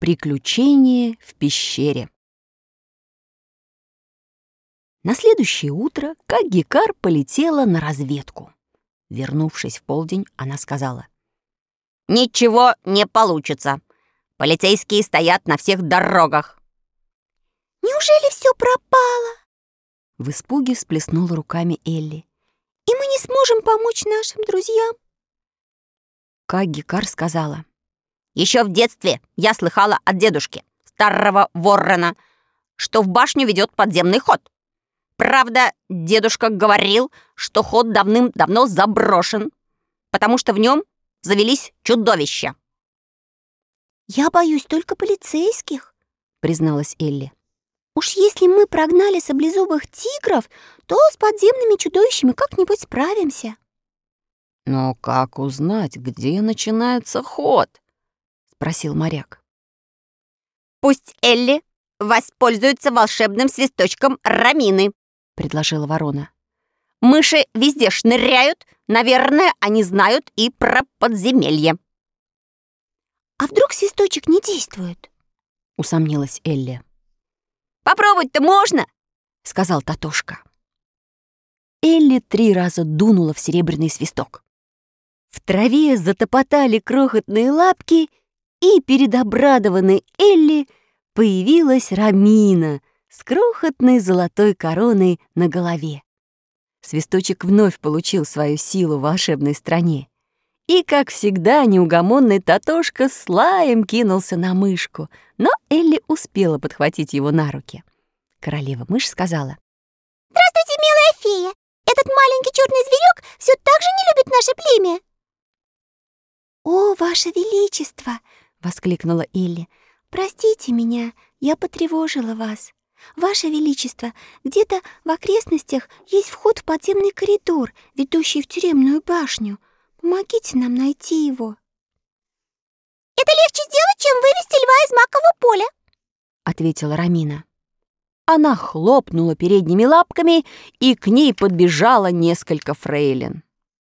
Приключение в пещере. На следующее утро Кагикар полетела на разведку. Вернувшись в полдень, она сказала: «Ничего не получится. Полицейские стоят на всех дорогах». «Неужели все пропало?» В испуге всплеснула руками Элли. «И мы не сможем помочь нашим друзьям?» Кагикар сказала: «Еще в детстве я слыхала от дедушки, старого ворона, что в башню ведет подземный ход. Правда, дедушка говорил, что ход давным-давно заброшен, потому что в нем завелись чудовища». «Я боюсь только полицейских», — призналась Элли. «Уж если мы прогнали саблезубых тигров, то с подземными чудовищами как-нибудь справимся». «Но как узнать, где начинается ход?» — спросил моряк. «Пусть Элли воспользуется волшебным свисточком Рамины», — предложила ворона. «Мыши везде шныряют, наверное, они знают и про подземелье». «А вдруг свисточек не действует?» — усомнилась Элли. «Попробовать-то можно», — сказал Татошка. Элли 3 раза дунула в серебряный свисток. В траве затопотали крохотные лапки, и перед обрадованной Элли появилась Рамина с крохотной золотой короной на голове. Свисточек вновь получил свою силу в волшебной стране. И, как всегда, неугомонный Татошка с лаем кинулся на мышку, но Элли успела подхватить его на руки. Королева-мышь сказала: «Здравствуйте, милая фея! Этот маленький черный зверек все так же не любит наше племя!» «О, Ваше Величество!» — воскликнула Элли. «Простите меня, я потревожила вас. Ваше Величество, где-то в окрестностях есть вход в подземный коридор, ведущий в тюремную башню. Помогите нам найти его». «Это легче сделать, чем вывести льва из макового поля», — ответила Рамина. Она хлопнула передними лапками, и к ней подбежало несколько фрейлин.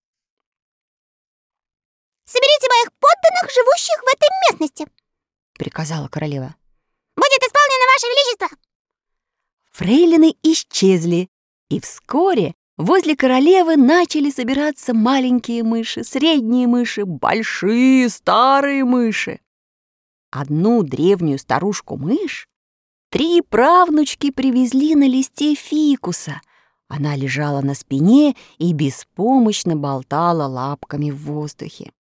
«Соберите моих подданных, живущих в этой местности», — приказала королева. «Будет исполнено, Ваше Величество!» Фрейлины исчезли, и вскоре возле королевы начали собираться маленькие мыши, средние мыши, большие старые мыши. Одну древнюю старушку-мышь 3 правнучки привезли на листе фикуса. Она лежала на спине и беспомощно болтала лапками в воздухе.